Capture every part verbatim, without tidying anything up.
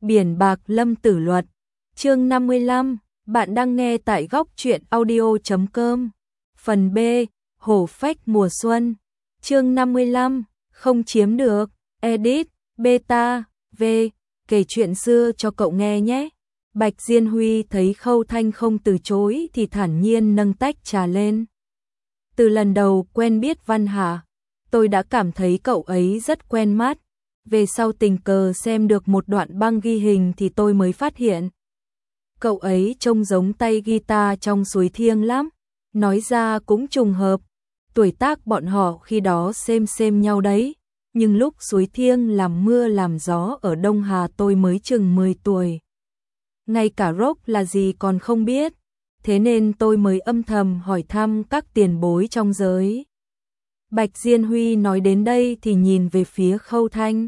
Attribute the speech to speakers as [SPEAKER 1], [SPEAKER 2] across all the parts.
[SPEAKER 1] Biển bạc lâm tử luật. Chương năm mươi lăm, bạn đang nghe tại góc truyện audio chấm com. Phần B, hổ phách mùa xuân. Chương năm mươi lăm, không chiếm được. Edit, beta, v, kể chuyện xưa cho cậu nghe nhé. Bạch Diên Huy thấy Khâu Thanh không từ chối thì thản nhiên nâng tách trà lên. Từ lần đầu quen biết Văn Hà, tôi đã cảm thấy cậu ấy rất quen mắt. Về sau tình cờ xem được một đoạn băng ghi hình thì tôi mới phát hiện. Cậu ấy trông giống tay guitar trong Suối Thiêng lắm. Nói ra cũng trùng hợp. Tuổi tác bọn họ khi đó xem xem nhau đấy. Nhưng lúc Suối Thiêng làm mưa làm gió ở Đông Hà tôi mới chừng mười tuổi. Ngay cả rock là gì còn không biết. Thế nên tôi mới âm thầm hỏi thăm các tiền bối trong giới. Bạch Diên Huy nói đến đây thì nhìn về phía Khâu Thanh.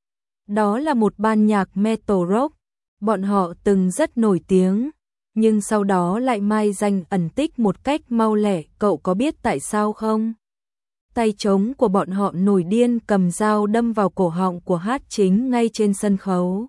[SPEAKER 1] Đó là một ban nhạc metal rock, bọn họ từng rất nổi tiếng, nhưng sau đó lại mai danh ẩn tích một cách mau lẹ, cậu có biết tại sao không? Tay trống của bọn họ nổi điên cầm dao đâm vào cổ họng của hát chính ngay trên sân khấu.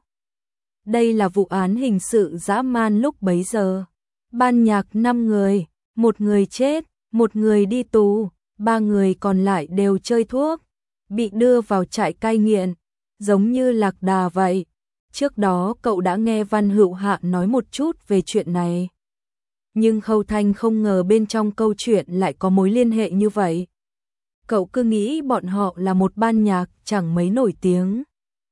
[SPEAKER 1] Đây là vụ án hình sự dã man lúc bấy giờ. Ban nhạc năm người, một người chết, một người đi tù, ba người còn lại đều chơi thuốc, bị đưa vào trại cai nghiện, giống như lạc đà vậy. Trước đó cậu đã nghe Văn Hữu Hạ nói một chút về chuyện này. Nhưng Khâu Thanh không ngờ bên trong câu chuyện lại có mối liên hệ như vậy. Cậu cứ nghĩ bọn họ là một ban nhạc chẳng mấy nổi tiếng.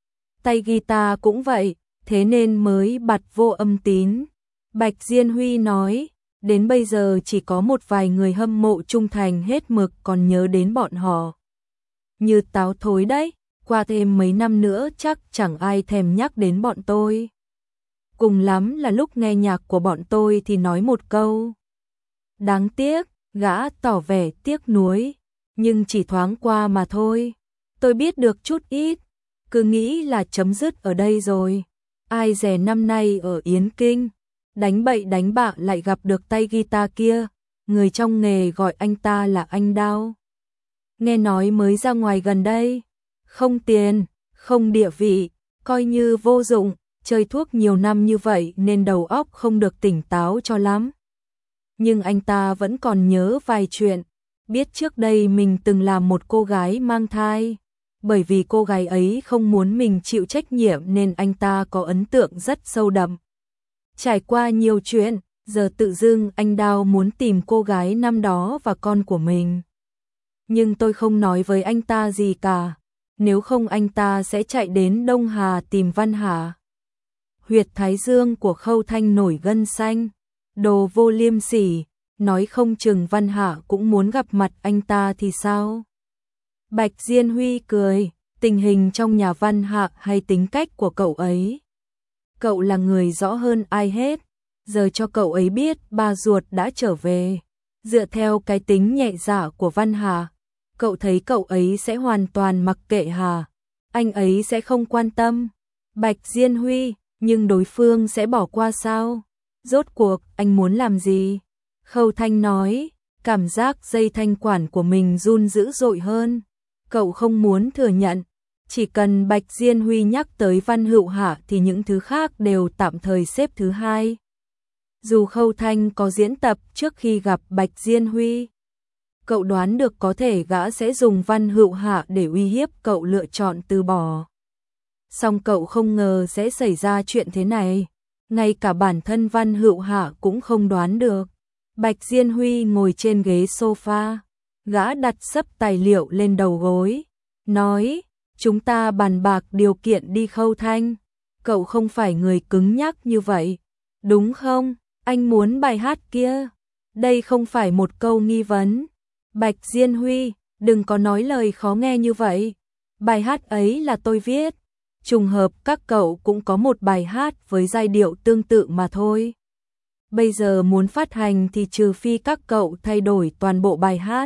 [SPEAKER 1] Tay guitar cũng vậy, thế nên mới bặt vô âm tín. Bạch Diên Huy nói, đến bây giờ chỉ có một vài người hâm mộ trung thành hết mực còn nhớ đến bọn họ. Như táo thối đấy, qua thêm mấy năm nữa chắc chẳng ai thèm nhắc đến bọn tôi. Cùng lắm là lúc nghe nhạc của bọn tôi thì nói một câu. Đáng tiếc, gã tỏ vẻ tiếc nuối, nhưng chỉ thoáng qua mà thôi. Tôi biết được chút ít, cứ nghĩ là chấm dứt ở đây rồi. Ai dè năm nay ở Yến Kinh, đánh bậy đánh bạ lại gặp được tay guitar kia, người trong nghề gọi anh ta là anh Đao. Nghe nói mới ra ngoài gần đây, không tiền, không địa vị, coi như vô dụng, chơi thuốc nhiều năm như vậy nên đầu óc không được tỉnh táo cho lắm. Nhưng anh ta vẫn còn nhớ vài chuyện, biết trước đây mình từng làm một cô gái mang thai. Bởi vì cô gái ấy không muốn mình chịu trách nhiệm nên anh ta có ấn tượng rất sâu đậm. Trải qua nhiều chuyện, giờ tự dưng anh Đao muốn tìm cô gái năm đó và con của mình. Nhưng tôi không nói với anh ta gì cả, nếu không anh ta sẽ chạy đến Đông Hà tìm Văn Hà. Huyệt thái dương của Khâu Thanh nổi gân xanh, đồ vô liêm sỉ, nói không chừng Văn Hà cũng muốn gặp mặt anh ta thì sao? Bạch Diên Huy cười, tình hình trong nhà Văn Hạ hay tính cách của cậu ấy? Cậu là người rõ hơn ai hết, giờ cho cậu ấy biết ba ruột đã trở về. Dựa theo cái tính nhẹ dạ của Văn Hà, cậu thấy cậu ấy sẽ hoàn toàn mặc kệ Hà, anh ấy sẽ không quan tâm. Bạch Diên Huy, nhưng đối phương sẽ bỏ qua sao? Rốt cuộc anh muốn làm gì? Khâu Thanh nói, cảm giác dây thanh quản của mình run dữ dội hơn. Cậu không muốn thừa nhận, chỉ cần Bạch Diên Huy nhắc tới Văn Hữu Hạ thì những thứ khác đều tạm thời xếp thứ hai. Dù Khâu Thanh có diễn tập trước khi gặp Bạch Diên Huy, cậu đoán được có thể gã sẽ dùng Văn Hữu Hạ để uy hiếp cậu lựa chọn từ bỏ. Song cậu không ngờ sẽ xảy ra chuyện thế này, ngay cả bản thân Văn Hữu Hạ cũng không đoán được. Bạch Diên Huy ngồi trên ghế sofa. Gã đặt sấp tài liệu lên đầu gối, nói, chúng ta bàn bạc điều kiện đi Khâu Thanh. Cậu không phải người cứng nhắc như vậy, đúng không? Anh muốn bài hát kia. Đây không phải một câu nghi vấn. Bạch Diên Huy, đừng có nói lời khó nghe như vậy. Bài hát ấy là tôi viết. Trùng hợp các cậu cũng có một bài hát với giai điệu tương tự mà thôi. Bây giờ muốn phát hành thì trừ phi các cậu thay đổi toàn bộ bài hát.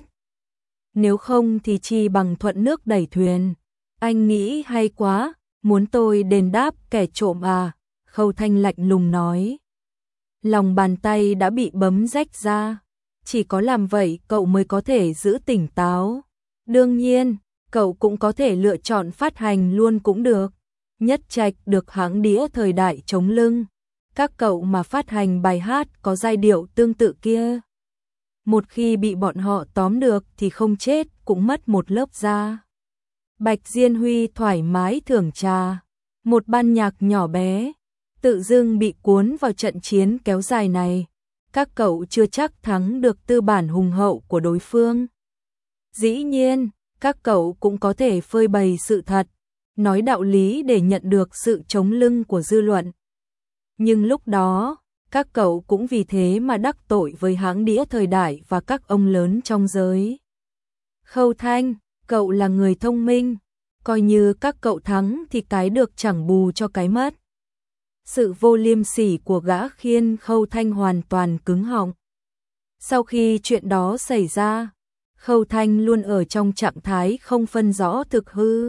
[SPEAKER 1] Nếu không thì chi bằng thuận nước đẩy thuyền. Anh nghĩ hay quá, muốn tôi đền đáp kẻ trộm à? Khâu Thanh lạnh lùng nói. Lòng bàn tay đã bị bấm rách ra. Chỉ có làm vậy cậu mới có thể giữ tỉnh táo. Đương nhiên, cậu cũng có thể lựa chọn phát hành luôn cũng được. Nhất Trạch được hãng đĩa thời đại chống lưng. Các cậu mà phát hành bài hát có giai điệu tương tự kia. Một khi bị bọn họ tóm được thì không chết cũng mất một lớp da. Bạch Diên Huy thoải mái thưởng trà. Một ban nhạc nhỏ bé, tự dưng bị cuốn vào trận chiến kéo dài này. Các cậu chưa chắc thắng được tư bản hùng hậu của đối phương. Dĩ nhiên, các cậu cũng có thể phơi bày sự thật, nói đạo lý để nhận được sự chống lưng của dư luận. Nhưng lúc đó, các cậu cũng vì thế mà đắc tội với hãng đĩa thời đại và các ông lớn trong giới. Khâu Thanh, cậu là người thông minh, coi như các cậu thắng thì cái được chẳng bù cho cái mất. Sự vô liêm sỉ của gã khiến Khâu Thanh hoàn toàn cứng họng. Sau khi chuyện đó xảy ra, Khâu Thanh luôn ở trong trạng thái không phân rõ thực hư.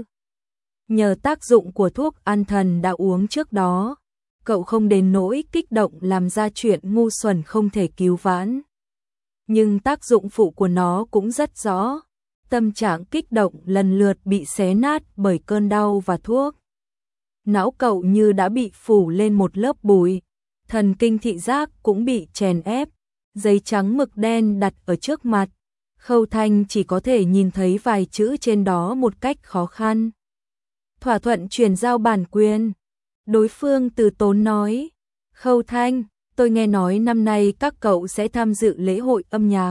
[SPEAKER 1] Nhờ tác dụng của thuốc an thần đã uống trước đó, cậu không đến nỗi kích động làm ra chuyện ngu xuẩn không thể cứu vãn. Nhưng tác dụng phụ của nó cũng rất rõ. Tâm trạng kích động lần lượt bị xé nát bởi cơn đau và thuốc. Não cậu như đã bị phủ lên một lớp bụi, thần kinh thị giác cũng bị chèn ép, giấy trắng mực đen đặt ở trước mặt. Khâu Thanh chỉ có thể nhìn thấy vài chữ trên đó một cách khó khăn. Thỏa thuận chuyển giao bản quyền. Đối phương từ tốn nói, Khâu Thanh, tôi nghe nói năm nay các cậu sẽ tham dự lễ hội âm nhạc.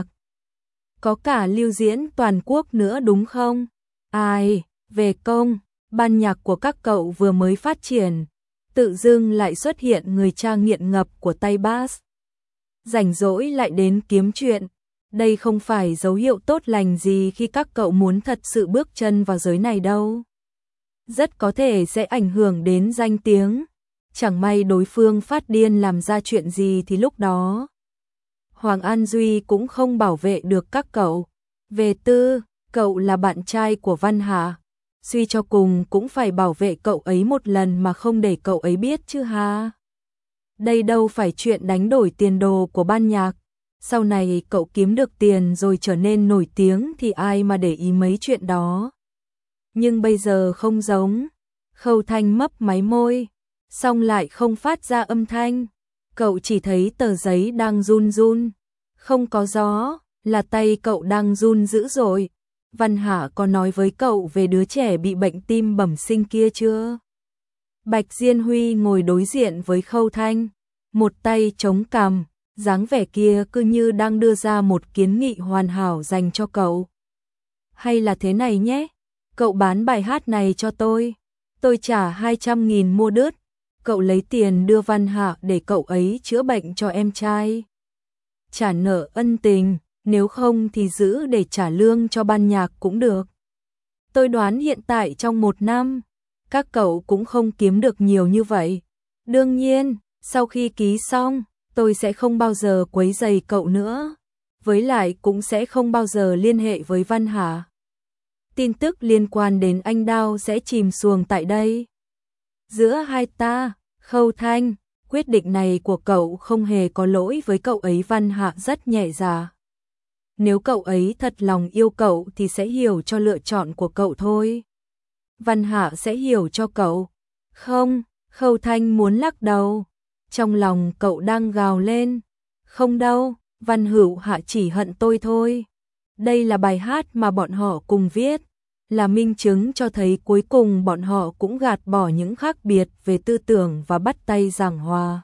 [SPEAKER 1] Có cả lưu diễn toàn quốc nữa đúng không? Ai, về công, ban nhạc của các cậu vừa mới phát triển, tự dưng lại xuất hiện người cha nghiện ngập của tay bass. Rảnh rỗi lại đến kiếm chuyện, đây không phải dấu hiệu tốt lành gì khi các cậu muốn thật sự bước chân vào giới này đâu. Rất có thể sẽ ảnh hưởng đến danh tiếng, chẳng may đối phương phát điên làm ra chuyện gì thì lúc đó Hoàng An Duy cũng không bảo vệ được các cậu. Về Tư, cậu là bạn trai của Văn Hà, suy cho cùng cũng phải bảo vệ cậu ấy một lần mà không để cậu ấy biết chứ ha. Đây đâu phải chuyện đánh đổi tiền đồ của ban nhạc. Sau này cậu kiếm được tiền rồi trở nên nổi tiếng thì ai mà để ý mấy chuyện đó. Nhưng bây giờ không giống. Khâu Thanh mấp máy môi, xong lại không phát ra âm thanh. Cậu chỉ thấy tờ giấy đang run run. Không có gió, là tay cậu đang run dữ rồi. Văn Hạ có nói với cậu về đứa trẻ bị bệnh tim bẩm sinh kia chưa? Bạch Diên Huy ngồi đối diện với Khâu Thanh, một tay chống cằm, dáng vẻ kia cứ như đang đưa ra một kiến nghị hoàn hảo dành cho cậu. Hay là thế này nhé, cậu bán bài hát này cho tôi, tôi trả hai trăm nghìn mua đứt, cậu lấy tiền đưa Văn Hạ để cậu ấy chữa bệnh cho em trai. Trả nợ ân tình, nếu không thì giữ để trả lương cho ban nhạc cũng được. Tôi đoán hiện tại trong một năm, các cậu cũng không kiếm được nhiều như vậy. Đương nhiên, sau khi ký xong, tôi sẽ không bao giờ quấy rầy cậu nữa. Với lại cũng sẽ không bao giờ liên hệ với Văn Hà. Tin tức liên quan đến anh Đao sẽ chìm xuồng tại đây. Giữa hai ta, Khâu Thanh, quyết định này của cậu không hề có lỗi với cậu ấy. Văn Hạ rất nhẹ dạ. Nếu cậu ấy thật lòng yêu cậu thì sẽ hiểu cho lựa chọn của cậu thôi. Văn Hạ sẽ hiểu cho cậu. Không, Khâu Thanh muốn lắc đầu. Trong lòng cậu đang gào lên. Không đâu, Văn Hữu Hạ chỉ hận tôi thôi. Đây là bài hát mà bọn họ cùng viết, là minh chứng cho thấy cuối cùng bọn họ cũng gạt bỏ những khác biệt về tư tưởng và bắt tay giảng hòa.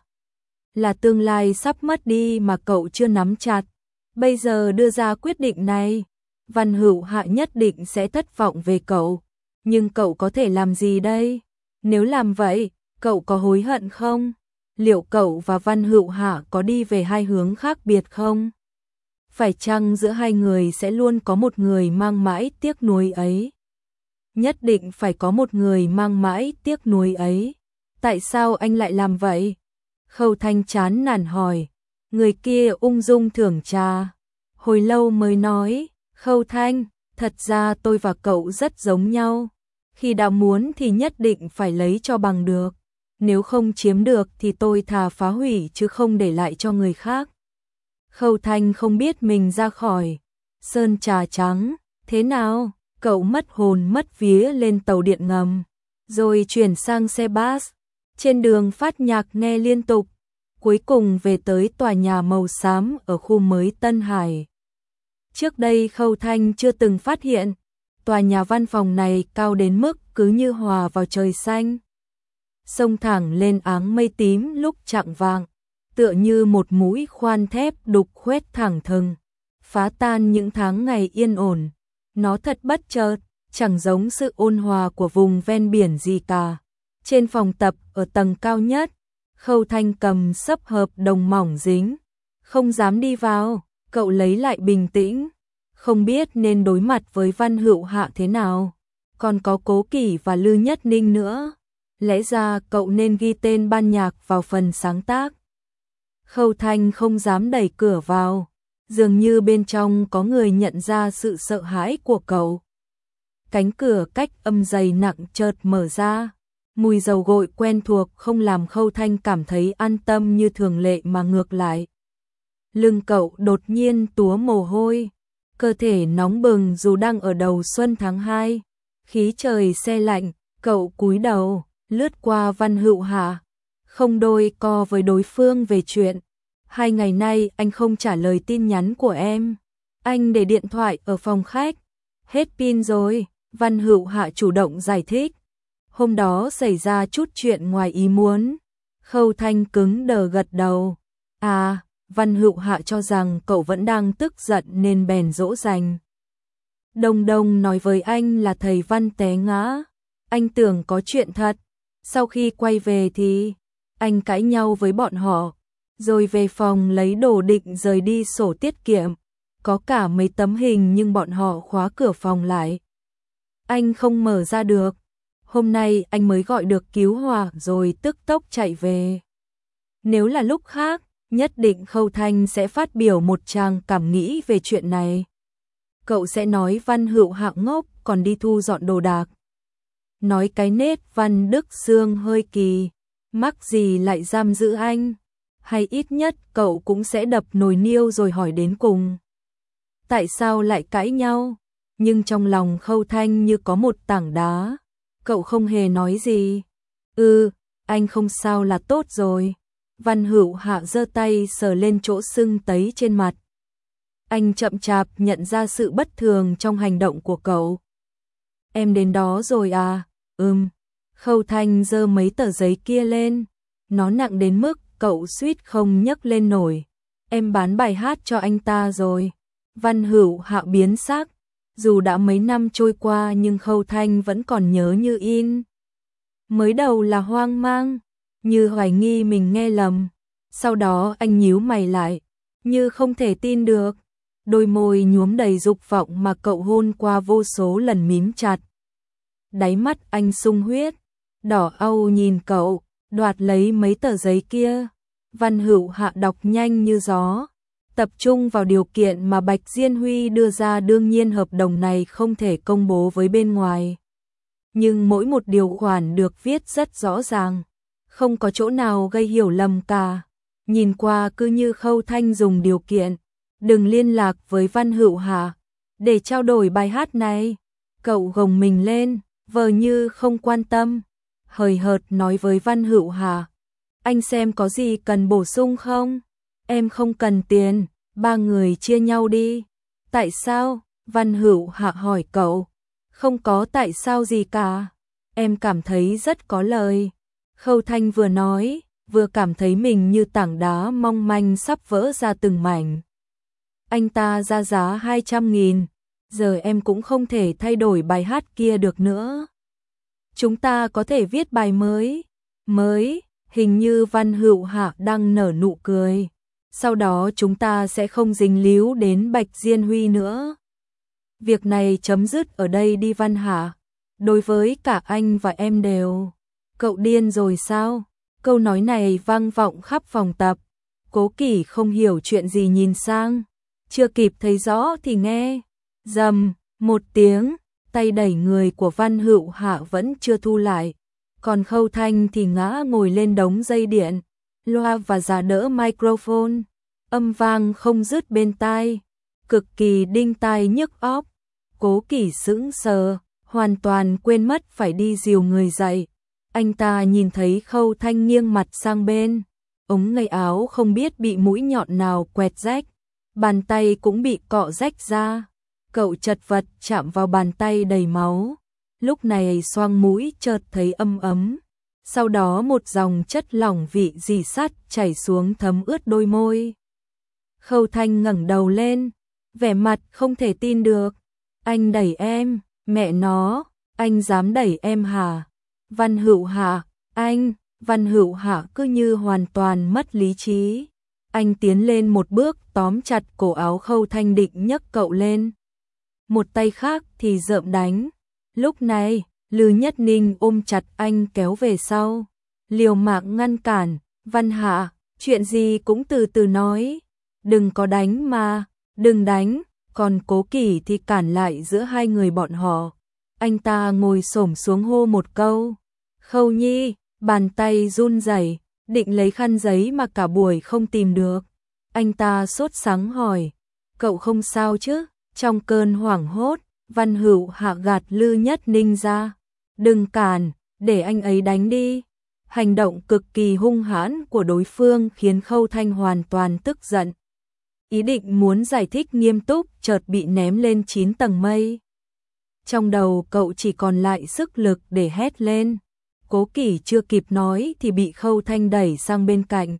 [SPEAKER 1] Là tương lai sắp mất đi mà cậu chưa nắm chặt. Bây giờ đưa ra quyết định này, Văn Hữu Hạ nhất định sẽ thất vọng về cậu. Nhưng cậu có thể làm gì đây? Nếu làm vậy, cậu có hối hận không? Liệu cậu và Văn Hữu Hạ có đi về hai hướng khác biệt không? Phải chăng giữa hai người sẽ luôn có một người mang mãi tiếc nuối ấy? Nhất định phải có một người mang mãi tiếc nuối ấy. Tại sao anh lại làm vậy? Khâu Thanh chán nản hỏi. Người kia ung dung thưởng trà. Hồi lâu mới nói, Khâu Thanh, thật ra tôi và cậu rất giống nhau. Khi đã muốn thì nhất định phải lấy cho bằng được. Nếu không chiếm được thì tôi thà phá hủy chứ không để lại cho người khác. Khâu Thanh không biết mình ra khỏi sơn trà trắng. Thế nào? Cậu mất hồn mất vía lên tàu điện ngầm. rồi chuyển sang xe bus. Trên đường phát nhạc nghe liên tục, cuối cùng về tới tòa nhà màu xám ở khu mới Tân Hải. Trước đây Khâu Thanh chưa từng phát hiện, tòa nhà văn phòng này cao đến mức cứ như hòa vào trời xanh. Xông thẳng lên áng mây tím lúc chạng vạng, tựa như một mũi khoan thép đục khoét thẳng thừng, phá tan những tháng ngày yên ổn. Nó thật bất chợt, chẳng giống sự ôn hòa của vùng ven biển gì cả. Trên phòng tập ở tầng cao nhất, Khâu Thanh cầm xấp hợp đồng mỏng dính, không dám đi vào. Cậu lấy lại bình tĩnh, không biết nên đối mặt với Văn Hữu Hạ thế nào. Còn có Cố Kỷ và Lư Nhất Ninh nữa. Lẽ ra cậu nên ghi tên ban nhạc vào phần sáng tác. Khâu Thanh không dám đẩy cửa vào, dường như bên trong có người nhận ra sự sợ hãi của cậu. Cánh cửa cách âm dày nặng chợt mở ra, mùi dầu gội quen thuộc không làm Khâu Thanh cảm thấy an tâm như thường lệ mà ngược lại. Lưng cậu đột nhiên túa mồ hôi, cơ thể nóng bừng dù đang ở đầu xuân tháng hai, khí trời se lạnh. Cậu cúi đầu, lướt qua Văn Hữu Hạ, không đôi co với đối phương về chuyện. Hai ngày nay anh không trả lời tin nhắn của em, anh để điện thoại ở phòng khách, hết pin rồi. Văn Hữu Hạ chủ động giải thích. Hôm đó xảy ra chút chuyện ngoài ý muốn. Khâu Thanh cứng đờ gật đầu. À, Văn Hữu Hạ cho rằng cậu vẫn đang tức giận nên bèn dỗ dành. Đông Đông nói với anh là thầy Văn té ngã. Anh tưởng có chuyện thật. Sau khi quay về thì anh cãi nhau với bọn họ, rồi về phòng lấy đồ định rời đi sổ tiết kiệm. Có cả mấy tấm hình nhưng bọn họ khóa cửa phòng lại. Anh không mở ra được. Hôm nay anh mới gọi được cứu hỏa rồi tức tốc chạy về. Nếu là lúc khác, nhất định Khâu Thanh sẽ phát biểu một tràng cảm nghĩ về chuyện này. Cậu sẽ nói Văn Hữu Hạ ngốc còn đi thu dọn đồ đạc. Nói cái nết Văn Đức Sương hơi kỳ, mắc gì lại giam giữ anh. Hay ít nhất cậu cũng sẽ đập nồi niêu rồi hỏi đến cùng. Tại sao lại cãi nhau? Nhưng trong lòng Khâu Thanh như có một tảng đá. Cậu không hề nói gì. Ừ, anh không sao là tốt rồi. Văn Hữu Hạ giơ tay sờ lên chỗ sưng tấy trên mặt. Anh chậm chạp nhận ra sự bất thường trong hành động của cậu. Em đến đó rồi à? Ừm. Khâu Thanh giơ mấy tờ giấy kia lên. Nó nặng đến mức cậu suýt không nhấc lên nổi. Em bán bài hát cho anh ta rồi. Văn Hữu Hạ biến sắc. Dù đã mấy năm trôi qua nhưng Khâu Thanh vẫn còn nhớ như in. Mới đầu là hoang mang, như hoài nghi mình nghe lầm. Sau đó anh nhíu mày lại, như không thể tin được. Đôi môi nhuốm đầy dục vọng mà cậu hôn qua vô số lần mím chặt. Đáy mắt anh sung huyết, đỏ au nhìn cậu, đoạt lấy mấy tờ giấy kia. Văn Hữu Hạ đọc nhanh như gió. Tập trung vào điều kiện mà Bạch Diên Huy đưa ra, đương nhiên hợp đồng này không thể công bố với bên ngoài. Nhưng mỗi một điều khoản được viết rất rõ ràng, không có chỗ nào gây hiểu lầm cả. Nhìn qua cứ như Khâu Thanh dùng điều kiện, đừng liên lạc với Văn Hữu Hạ, để trao đổi bài hát này. Cậu gồng mình lên, vờ như không quan tâm, hời hợt nói với Văn Hữu Hạ. Anh xem có gì cần bổ sung không? Em không cần tiền, ba người chia nhau đi. Tại sao? Văn Hữu Hạ hỏi cậu. Không có tại sao gì cả. Em cảm thấy rất có lời. Khâu Thanh vừa nói, vừa cảm thấy mình như tảng đá mong manh sắp vỡ ra từng mảnh. Anh ta ra giá hai trăm nghìn, giờ em cũng không thể thay đổi bài hát kia được nữa. Chúng ta có thể viết bài mới. Mới, hình như Văn Hữu Hạ đang nở nụ cười. Sau đó chúng ta sẽ không dính líu đến Bạch Diên Huy nữa. Việc này chấm dứt ở đây đi Văn Hạ. Đối với cả anh và em đều. Cậu điên rồi sao? Câu nói này vang vọng khắp phòng tập. Cố Kỷ không hiểu chuyện gì nhìn sang. Chưa kịp thấy rõ thì nghe. Rầm, một tiếng, tay đẩy người của Văn Hữu Hạ vẫn chưa thu lại. Còn Khâu Thanh thì ngã ngồi lên đống dây điện. Loa và giả đỡ microphone. Âm vang không dứt bên tai. Cực kỳ đinh tai nhức óc. Cố Kỷ sững sờ, hoàn toàn quên mất phải đi dìu người dậy. Anh ta nhìn thấy Khâu Thanh nghiêng mặt sang bên, ống ngay áo không biết bị mũi nhọn nào quẹt rách, bàn tay cũng bị cọ rách ra. Cậu chật vật chạm vào bàn tay đầy máu, lúc này xoang mũi chợt thấy âm ấm. Sau đó một dòng chất lỏng vị rỉ sắt chảy xuống thấm ướt đôi môi. Khâu Thanh ngẩng đầu lên, vẻ mặt không thể tin được. Anh đẩy em, mẹ nó, anh dám đẩy em hả? Văn Hữu Hạ, anh, Văn Hữu Hạ cứ như hoàn toàn mất lý trí. Anh tiến lên một bước tóm chặt cổ áo Khâu Thanh định nhấc cậu lên. Một tay khác thì rợm đánh. Lúc này, Lư Nhất Ninh ôm chặt anh kéo về sau, liều mạng ngăn cản. Văn Hạ, chuyện gì cũng từ từ nói, đừng có đánh mà, đừng đánh. Còn Cố Kỳ thì cản lại giữa hai người bọn họ. Anh ta ngồi xổm xuống hô một câu, Khâu Nhi, bàn tay run rẩy, định lấy khăn giấy mà cả buổi không tìm được. Anh ta sốt sắng hỏi, cậu không sao chứ? Trong cơn hoảng hốt, Văn Hữu Hạ gạt Lư Nhất Ninh ra, đừng cản, để anh ấy đánh đi. Hành động cực kỳ hung hãn của đối phương khiến Khâu Thanh hoàn toàn tức giận. Ý định muốn giải thích nghiêm túc chợt bị ném lên chín tầng mây. Trong đầu cậu chỉ còn lại sức lực để hét lên. Cố Kỳ chưa kịp nói thì bị Khâu Thanh đẩy sang bên cạnh.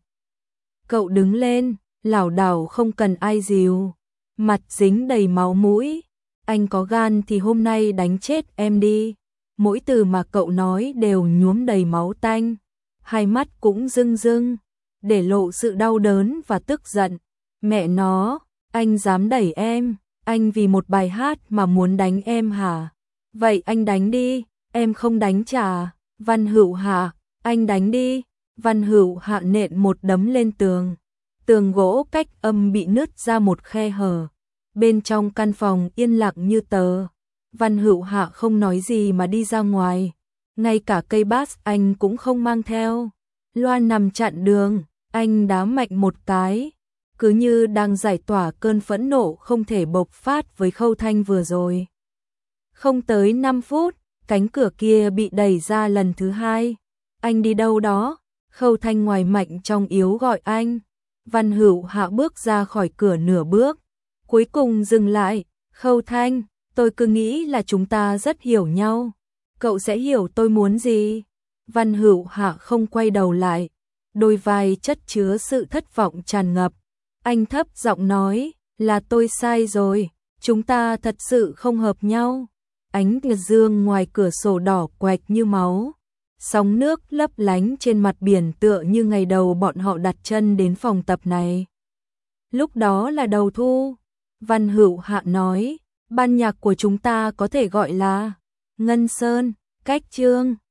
[SPEAKER 1] Cậu đứng lên, lảo đảo không cần ai dìu, mặt dính đầy máu mũi. Anh có gan thì hôm nay đánh chết em đi. Mỗi từ mà cậu nói đều nhuốm đầy máu tanh, hai mắt cũng rưng rưng, để lộ sự đau đớn và tức giận. Mẹ nó, anh dám đẩy em, anh vì một bài hát mà muốn đánh em hả? Vậy anh đánh đi, em không đánh trả. Văn Hữu Hạ, anh đánh đi. Văn Hữu Hạ nện một đấm lên tường. Tường gỗ cách âm bị nứt ra một khe hở. Bên trong căn phòng yên lặng như tờ. Văn Hữu Hạ không nói gì mà đi ra ngoài. Ngay cả cây bass anh cũng không mang theo. Loa nằm chặn đường, anh đá mạnh một cái. Cứ như đang giải tỏa cơn phẫn nộ không thể bộc phát với Khâu Thanh vừa rồi. Không tới năm phút, cánh cửa kia bị đẩy ra lần thứ hai. Anh đi đâu đó? Khâu Thanh ngoài mạnh trong yếu gọi anh. Văn Hữu Hạ bước ra khỏi cửa nửa bước, cuối cùng dừng lại. Khâu Thanh, tôi cứ nghĩ là chúng ta rất hiểu nhau. Cậu sẽ hiểu tôi muốn gì? Văn Hữu Hạ không quay đầu lại, đôi vai chất chứa sự thất vọng tràn ngập. Anh thấp giọng nói, là tôi sai rồi, chúng ta thật sự không hợp nhau. Ánh dương ngoài cửa sổ đỏ quạch như máu, sóng nước lấp lánh trên mặt biển tựa như ngày đầu bọn họ đặt chân đến phòng tập này. Lúc đó là đầu thu, Văn Hữu Hạ nói, ban nhạc của chúng ta có thể gọi là Ngân Sơn, cách chương